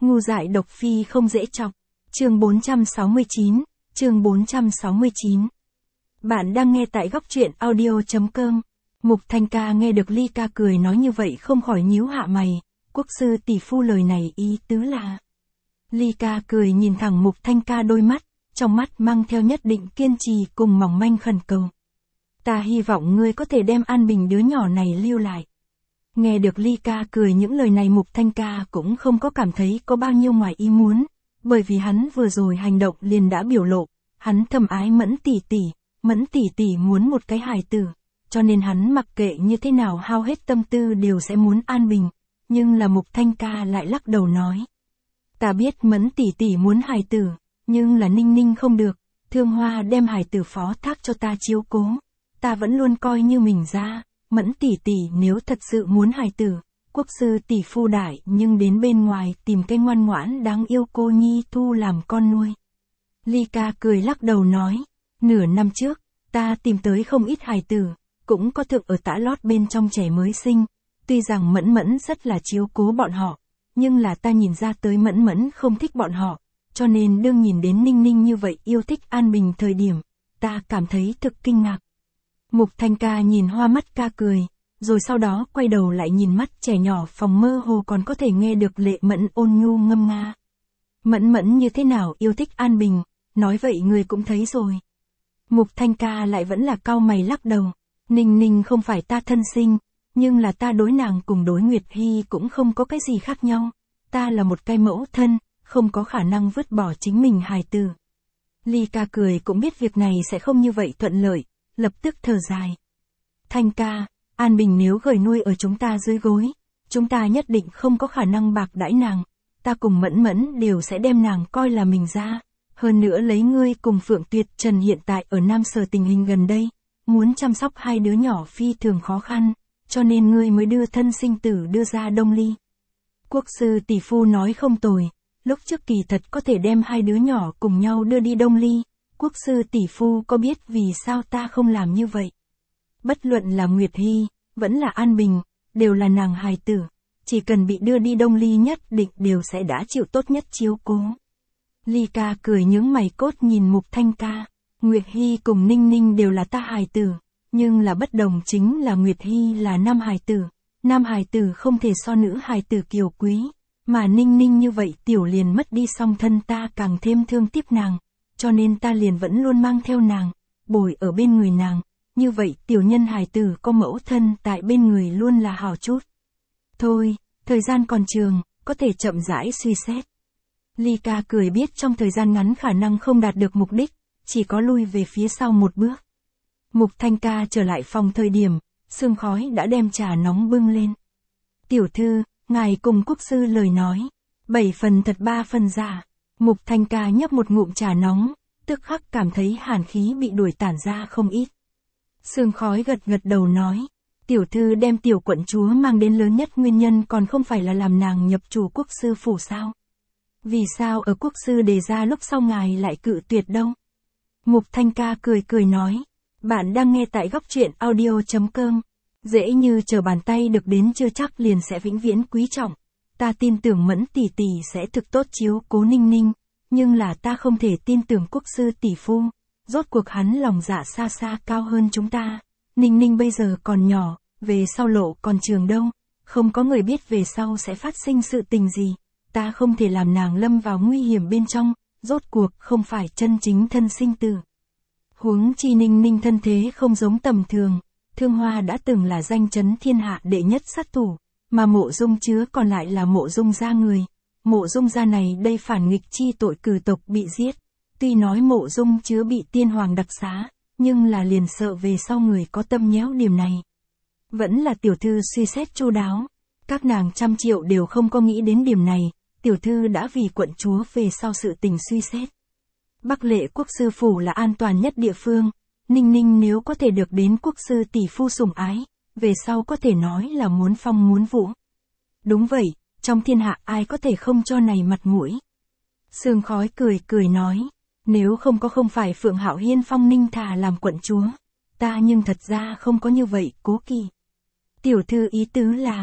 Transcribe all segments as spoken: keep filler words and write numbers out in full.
Ngu dại độc phi không dễ chọc. Chương bốn trăm sáu mươi chín, chương bốn trăm sáu mươi chín. Bạn đang nghe tại góc truyện audio chấm com. Mục Thanh Ca nghe được Ly Ca cười nói như vậy không khỏi nhíu hạ mày, quốc sư tỷ phu lời này ý tứ là. Ly Ca cười nhìn thẳng Mục Thanh Ca đôi mắt, trong mắt mang theo nhất định kiên trì cùng mỏng manh khẩn cầu. Ta hy vọng ngươi có thể đem an bình đứa nhỏ này lưu lại. Nghe được Ly Ca cười những lời này Mục Thanh Ca cũng không có cảm thấy có bao nhiêu ngoài ý muốn, bởi vì hắn vừa rồi hành động liền đã biểu lộ, hắn thầm ái Mẫn tỷ tỷ, Mẫn tỷ tỷ muốn một cái hài tử, cho nên hắn mặc kệ như thế nào hao hết tâm tư đều sẽ muốn an bình, nhưng là Mục Thanh Ca lại lắc đầu nói. Ta biết Mẫn tỷ tỷ muốn hài tử, nhưng là Ninh Ninh không được, Thương Hoa đem hài tử phó thác cho ta chiếu cố, ta vẫn luôn coi như mình ra. Mẫn tỷ tỷ nếu thật sự muốn hài tử, quốc sư tỷ phu đại nhưng đến bên ngoài tìm cái ngoan ngoãn đáng yêu cô nhi thu làm con nuôi. Ly Ca cười lắc đầu nói, nửa năm trước, ta tìm tới không ít hài tử, cũng có thực ở tã lót bên trong trẻ mới sinh, tuy rằng Mẫn Mẫn rất là chiếu cố bọn họ, nhưng là ta nhìn ra tới Mẫn Mẫn không thích bọn họ, cho nên đương nhìn đến Ninh Ninh như vậy yêu thích an bình thời điểm, ta cảm thấy thực kinh ngạc. Mục Thanh Ca nhìn hoa mắt ca cười, rồi sau đó quay đầu lại nhìn mắt trẻ nhỏ phòng mơ hồ còn có thể nghe được Lệ Mẫn ôn nhu ngâm nga. Mẫn Mẫn như thế nào yêu thích an bình, nói vậy người cũng thấy rồi. Mục Thanh Ca lại vẫn là cau mày lắc đầu, Ninh Ninh không phải ta thân sinh, nhưng là ta đối nàng cùng đối Nguyệt Hy cũng không có cái gì khác nhau, ta là một cái mẫu thân, không có khả năng vứt bỏ chính mình hài tử. Ly Ca cười cũng biết việc này sẽ không như vậy thuận lợi, lập tức thở dài. Thanh ca, an bình nếu gửi nuôi ở chúng ta dưới gối, chúng ta nhất định không có khả năng bạc đãi nàng, ta cùng Mẫn Mẫn đều sẽ đem nàng coi là mình ra, hơn nữa lấy ngươi cùng Phượng Tuyệt Trần hiện tại ở Nam Sở tình hình gần đây, muốn chăm sóc hai đứa nhỏ phi thường khó khăn, cho nên ngươi mới đưa thân sinh tử đưa ra Đông Ly. Quốc sư tỷ phu nói không tồi, lúc trước kỳ thật có thể đem hai đứa nhỏ cùng nhau đưa đi Đông Ly. Quốc sư tỷ phu có biết vì sao ta không làm như vậy? Bất luận là Nguyệt Hy, vẫn là An Bình, đều là nàng hài tử, chỉ cần bị đưa đi Đông Ly nhất định đều sẽ đã chịu tốt nhất chiếu cố. Ly Ca cười nhướng mày cốt nhìn Mục Thanh Ca, Nguyệt Hy cùng Ninh Ninh đều là ta hài tử, nhưng là bất đồng chính là Nguyệt Hy là nam hài tử, nam hài tử không thể so nữ hài tử kiều quý, mà Ninh Ninh như vậy tiểu liền mất đi song thân ta càng thêm thương tiếc nàng. Cho nên ta liền vẫn luôn mang theo nàng, bồi ở bên người nàng, như vậy tiểu nhân hài tử có mẫu thân tại bên người luôn là hảo chút. Thôi, thời gian còn trường, có thể chậm rãi suy xét. Ly Ca cười biết trong thời gian ngắn khả năng không đạt được mục đích, chỉ có lui về phía sau một bước. Mục Thanh Ca trở lại phòng thời điểm, sương khói đã đem trà nóng bưng lên. Tiểu thư, ngài cùng quốc sư lời nói, bảy phần thật ba phần giả. Mục Thanh Ca nhấp một ngụm trà nóng, tức khắc cảm thấy hàn khí bị đuổi tản ra không ít. Sương khói gật gật đầu nói, tiểu thư đem tiểu quận chúa mang đến lớn nhất nguyên nhân còn không phải là làm nàng nhập chủ quốc sư phủ sao? Vì sao ở quốc sư đề ra lúc sau ngài lại cự tuyệt đâu? Mục Thanh Ca cười cười nói, bạn đang nghe tại góc truyện audio chấm com, dễ như trở bàn tay được đến chưa chắc liền sẽ vĩnh viễn quý trọng. Ta tin tưởng Mẫn tỷ tỷ sẽ thực tốt chiếu cố Ninh Ninh, nhưng là ta không thể tin tưởng quốc sư tỷ phu, rốt cuộc hắn lòng dạ xa xa cao hơn chúng ta. Ninh Ninh bây giờ còn nhỏ, về sau lộ còn trường đâu, không có người biết về sau sẽ phát sinh sự tình gì, ta không thể làm nàng lâm vào nguy hiểm bên trong, rốt cuộc không phải chân chính thân sinh tử. Huống chi Ninh Ninh thân thế không giống tầm thường, Thương Hoa đã từng là danh chấn thiên hạ đệ nhất sát thủ. Mà Mộ Dung Chứa còn lại là Mộ Dung gia người, Mộ Dung gia này đây phản nghịch chi tội cử tộc bị giết, tuy nói Mộ Dung Chứa bị tiên hoàng đặc xá, nhưng là liền sợ về sau người có tâm nhéo điểm này. Vẫn là tiểu thư suy xét chu đáo, các nàng trăm triệu đều không có nghĩ đến điểm này, tiểu thư đã vì quận chúa về sau sự tình suy xét. Bắc Lệ quốc sư phủ là an toàn nhất địa phương, Ninh Ninh nếu có thể được đến quốc sư tỷ phu sủng ái, về sau có thể nói là muốn phong muốn vũ. Đúng vậy, trong thiên hạ ai có thể không cho này mặt mũi. Sương khói cười cười nói, nếu không có không phải Phượng Hạo Hiên phong Ninh Thà làm quận chúa, ta nhưng thật ra không có như vậy cố kỳ. Tiểu thư ý tứ là,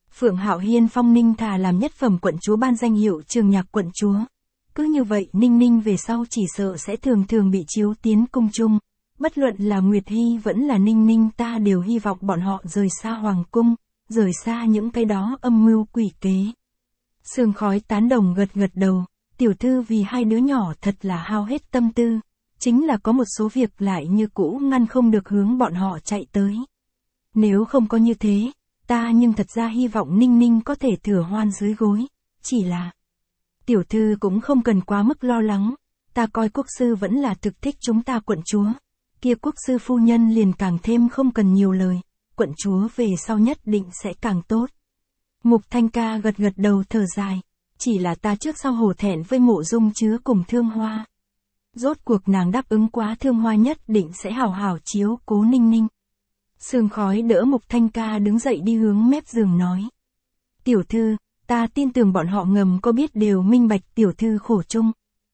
Phượng Hạo Hiên phong Ninh thà làm nhất phẩm quận chúa ban danh hiệu trường nhạc quận chúa. Cứ như vậy Ninh Ninh về sau chỉ sợ sẽ thường thường bị chiếu tiến cung chung. Bất luận là Nguyệt Hy vẫn là Ninh Ninh ta đều hy vọng bọn họ rời xa hoàng cung, rời xa những cái đó âm mưu quỷ kế. Sương Khói tán đồng gật gật đầu, tiểu thư vì hai đứa nhỏ thật là hao hết tâm tư, chính là có một số việc lại như cũ ngăn không được hướng bọn họ chạy tới. Nếu không có như thế, ta nhưng thật ra hy vọng Ninh Ninh có thể thừa hoan dưới gối, chỉ là... Tiểu thư cũng không cần quá mức lo lắng, ta coi quốc sư vẫn là thực thích chúng ta quận chúa, kia quốc sư phu nhân liền càng thêm không cần nhiều lời, quận chúa về sau nhất định sẽ càng tốt. Mục Thanh Ca gật gật đầu thở dài, chỉ là ta trước sau hổ thẹn với Mộ Dung Chứa cùng Thương Hoa. Rốt cuộc nàng đáp ứng quá Thương Hoa nhất định sẽ hảo hảo chiếu cố Ninh Ninh. Sương Khói đỡ Mục Thanh Ca đứng dậy đi hướng mép giường nói. Tiểu thư, ta tin tưởng bọn họ ngầm có biết đều minh bạch tiểu thư khổ chung.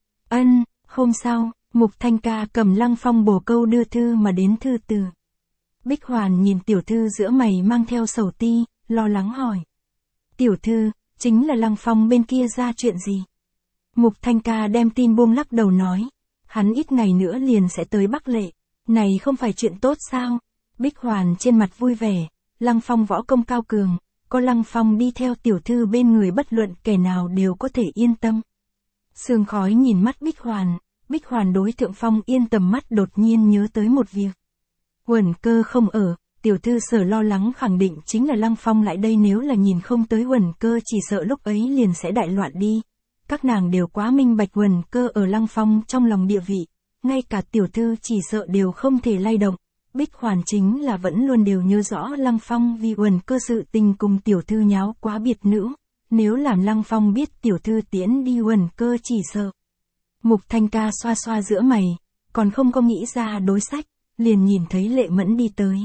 Ân, hôm sau, Mục Thanh Ca cầm Lăng Phong bổ câu đưa thư mà đến thư từ. Bích Hoàn nhìn tiểu thư giữa mày mang theo sầu ti, lo lắng hỏi. Tiểu thư, chính là Lăng Phong bên kia ra chuyện gì? Mục Thanh Ca đem tin buông lắc đầu nói. Hắn ít ngày nữa liền sẽ tới Bắc Lệ, này không phải chuyện tốt sao? Bích Hoàn trên mặt vui vẻ, Lăng Phong võ công cao cường, có Lăng Phong đi theo tiểu thư bên người bất luận kẻ nào đều có thể yên tâm. Sương Khói nhìn mắt Bích Hoàn, Bích Hoàn đối Thượng Phong yên tầm mắt đột nhiên nhớ tới một việc. Uẩn Cơ không ở, tiểu thư sở lo lắng khẳng định chính là Lăng Phong lại đây, nếu là nhìn không tới Uẩn Cơ chỉ sợ lúc ấy liền sẽ đại loạn đi. Các nàng đều quá minh bạch Uẩn Cơ ở Lăng Phong trong lòng địa vị, ngay cả tiểu thư chỉ sợ đều không thể lay động. Bích Hoàn chính là vẫn luôn đều nhớ rõ Lăng Phong vì Uẩn Cơ sự tình cùng tiểu thư nháo quá biệt nữ, nếu làm Lăng Phong biết tiểu thư tiễn đi Uẩn Cơ chỉ sợ. Mục Thanh Ca xoa xoa giữa mày, còn không có nghĩ ra đối sách, liền nhìn thấy Lệ Mẫn đi tới.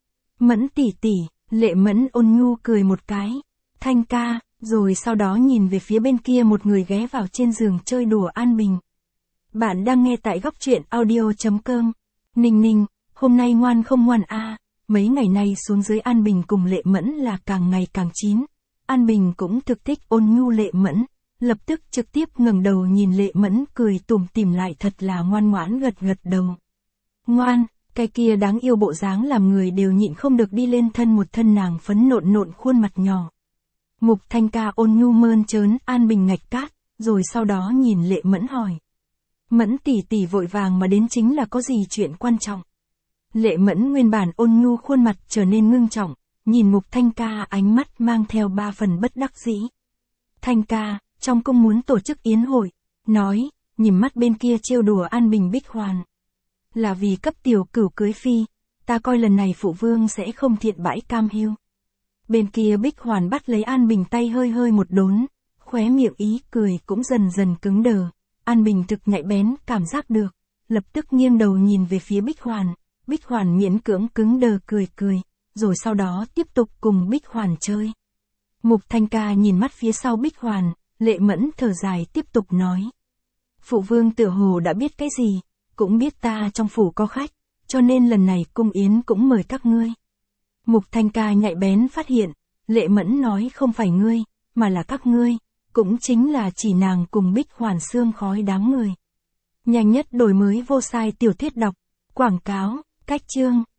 Mẫn tỷ tỷ, Lệ Mẫn ôn nhu cười một cái, Thanh ca, rồi sau đó nhìn về phía bên kia một người ghé vào trên giường chơi đùa An Bình. Bạn đang nghe tại góc truyện audio chấm com. Ninh Ninh, hôm nay ngoan không ngoan a? À, mấy ngày nay xuống dưới An Bình cùng Lệ Mẫn là càng ngày càng chín. An Bình cũng thực thích ôn nhu Lệ Mẫn, lập tức trực tiếp ngẩng đầu nhìn Lệ Mẫn cười tủm tỉm lại thật là ngoan ngoãn gật gật đầu. Ngoan, cái kia đáng yêu bộ dáng làm người đều nhịn không được đi lên thân một thân nàng phấn nộn nộn khuôn mặt nhỏ. Mục Thanh Ca ôn nhu mơn trớn An Bình ngạch cát, rồi sau đó nhìn Lệ Mẫn hỏi. Mẫn tỷ tỷ vội vàng mà đến chính là có gì chuyện quan trọng? Lệ Mẫn nguyên bản ôn nhu khuôn mặt trở nên ngưng trọng, nhìn Mục Thanh Ca ánh mắt mang theo ba phần bất đắc dĩ. Thanh ca, trong cung muốn tổ chức yến hội, nói, nhìn mắt bên kia trêu đùa An Bình Bích Hoàn. Là vì cấp tiểu cửu cưới phi, ta coi lần này phụ vương sẽ không thiện bãi cam hiu. Bên kia Bích Hoàn bắt lấy An Bình tay hơi hơi một đốn, khóe miệng ý cười cũng dần dần cứng đờ. An Bình thực nhạy bén cảm giác được, lập tức nghiêng đầu nhìn về phía Bích Hoàn. Bích Hoàn miễn cưỡng cứng đờ cười cười, rồi sau đó tiếp tục cùng Bích Hoàn chơi. Mục Thanh Ca nhìn mắt phía sau Bích Hoàn, Lệ Mẫn thở dài tiếp tục nói. Phụ vương tựa hồ đã biết cái gì, cũng biết ta trong phủ có khách, cho nên lần này cung yến cũng mời các ngươi. Mục Thanh Ca nhạy bén phát hiện, Lệ Mẫn nói không phải ngươi, mà là các ngươi, cũng chính là chỉ nàng cùng Bích Hoàn Sương Khói đám người. Nhanh nhất đổi mới vô sai tiểu thuyết đọc, quảng cáo, cách chương.